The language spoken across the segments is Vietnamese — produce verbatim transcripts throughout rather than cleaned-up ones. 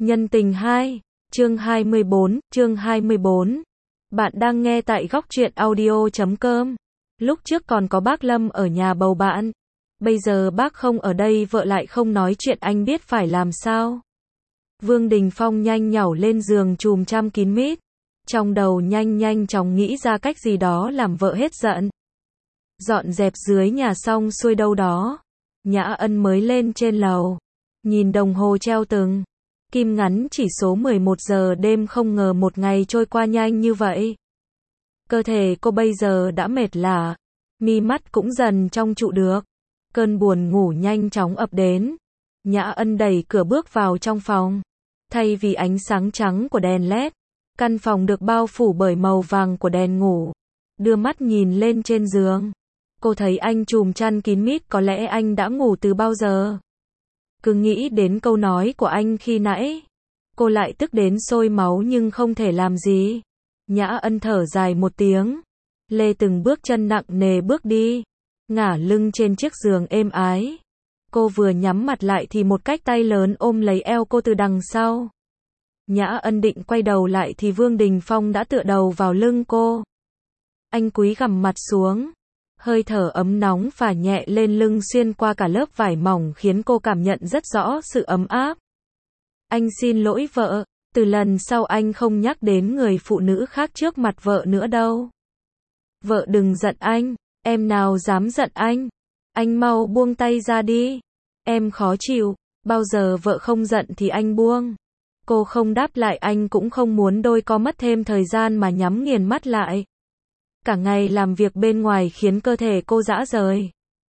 Nhân tình hai, chương hai mươi bốn, chương hai mươi bốn. Bạn đang nghe tại góc truyện audio chấm com. Lúc trước còn có bác Lâm ở nhà bầu bạn. Bây giờ bác không ở đây, vợ lại không nói chuyện, anh biết phải làm sao. Vương Đình Phong nhanh nhảu lên giường chùm chăn kín mít. Trong đầu nhanh nhanh chóng nghĩ ra cách gì đó làm vợ hết giận. Dọn dẹp dưới nhà xong xuôi đâu đó, Nhã Ân mới lên trên lầu. Nhìn đồng hồ treo từng kim ngắn chỉ số mười một giờ đêm, không ngờ một ngày trôi qua nhanh như vậy. Cơ thể cô bây giờ đã mệt lả, mi mắt cũng dần trong trụ được. Cơn buồn ngủ nhanh chóng ập đến. Nhã Ân đẩy cửa bước vào trong phòng. Thay vì ánh sáng trắng của đèn led, căn phòng được bao phủ bởi màu vàng của đèn ngủ. Đưa mắt nhìn lên trên giường, cô thấy anh chùm chăn kín mít, có lẽ anh đã ngủ từ bao giờ. Cứ nghĩ đến câu nói của anh khi nãy, cô lại tức đến sôi máu nhưng không thể làm gì. Nhã Ân thở dài một tiếng, lê từng bước chân nặng nề bước đi, ngả lưng trên chiếc giường êm ái. Cô vừa nhắm mặt lại thì một cái tay lớn ôm lấy eo cô từ đằng sau. Nhã Ân định quay đầu lại thì Vương Đình Phong đã tựa đầu vào lưng cô. Anh cúi gằm mặt xuống, hơi thở ấm nóng phả nhẹ lên lưng xuyên qua cả lớp vải mỏng khiến cô cảm nhận rất rõ sự ấm áp. Anh xin lỗi vợ, từ lần sau anh không nhắc đến người phụ nữ khác trước mặt vợ nữa đâu. Vợ đừng giận anh, em nào dám giận anh. Anh mau buông tay ra đi. Em khó chịu, bao giờ vợ không giận thì anh buông. Cô không đáp lại, anh cũng không muốn đôi co mất thêm thời gian mà nhắm nghiền mắt lại. Cả ngày làm việc bên ngoài khiến cơ thể cô rã rời.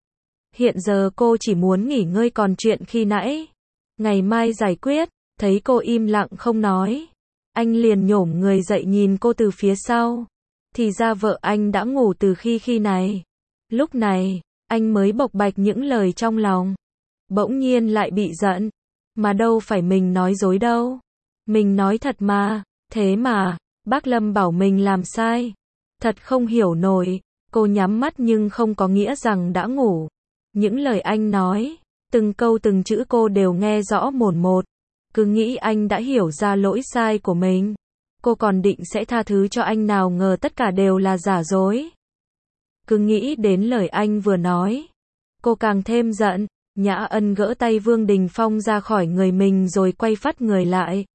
Hiện giờ cô chỉ muốn nghỉ ngơi, còn chuyện khi nãy, ngày mai giải quyết. Thấy cô im lặng không nói, anh liền nhổm người dậy nhìn cô từ phía sau. Thì ra vợ anh đã ngủ từ khi khi này. Lúc này, anh mới bộc bạch những lời trong lòng. Bỗng nhiên lại bị giận. Mà đâu phải mình nói dối đâu. Mình nói thật mà. Thế mà, bác Lâm bảo mình làm sai. Thật không hiểu nổi. Cô nhắm mắt nhưng không có nghĩa rằng đã ngủ. Những lời anh nói, từng câu từng chữ cô đều nghe rõ mồn một. Cứ nghĩ anh đã hiểu ra lỗi sai của mình. Cô còn định sẽ tha thứ cho anh, nào ngờ tất cả đều là giả dối. Cứ nghĩ đến lời anh vừa nói, cô càng thêm giận. Nhã Ân gỡ tay Vương Đình Phong ra khỏi người mình rồi quay phắt người lại.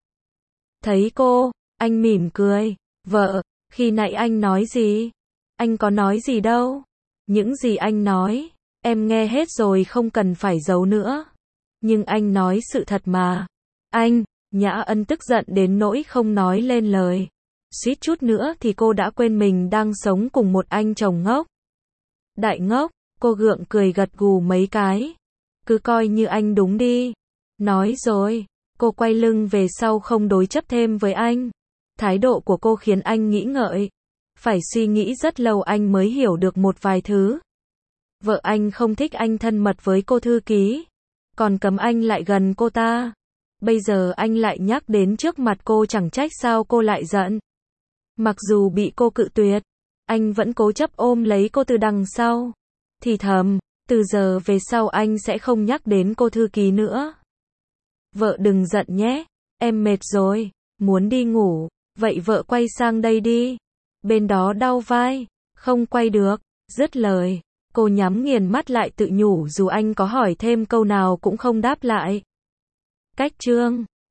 Thấy cô, anh mỉm cười. Vợ, khi nãy anh nói gì? Anh có nói gì đâu. Những gì anh nói, em nghe hết rồi, không cần phải giấu nữa. Nhưng anh nói sự thật mà. Anh, Nhã Ân tức giận đến nỗi không nói lên lời. Suýt chút nữa thì cô đã quên mình đang sống cùng một anh chồng ngốc. Đại ngốc, cô gượng cười gật gù mấy cái. Cứ coi như anh đúng đi. Nói rồi, cô quay lưng về sau không đối chấp thêm với anh. Thái độ của cô khiến anh nghĩ ngợi. Phải suy nghĩ rất lâu anh mới hiểu được một vài thứ. Vợ anh không thích anh thân mật với cô thư ký, còn cấm anh lại gần cô ta. Bây giờ anh lại nhắc đến trước mặt cô, chẳng trách sao cô lại giận. Mặc dù bị cô cự tuyệt, anh vẫn cố chấp ôm lấy cô từ đằng sau. Thì thầm, từ giờ về sau anh sẽ không nhắc đến cô thư ký nữa. Vợ đừng giận nhé, em mệt rồi, muốn đi ngủ. Vậy vợ quay sang đây đi. Bên đó đau vai, không quay được. Dứt lời, cô nhắm nghiền mắt lại tự nhủ dù anh có hỏi thêm câu nào cũng không đáp lại. Cách chương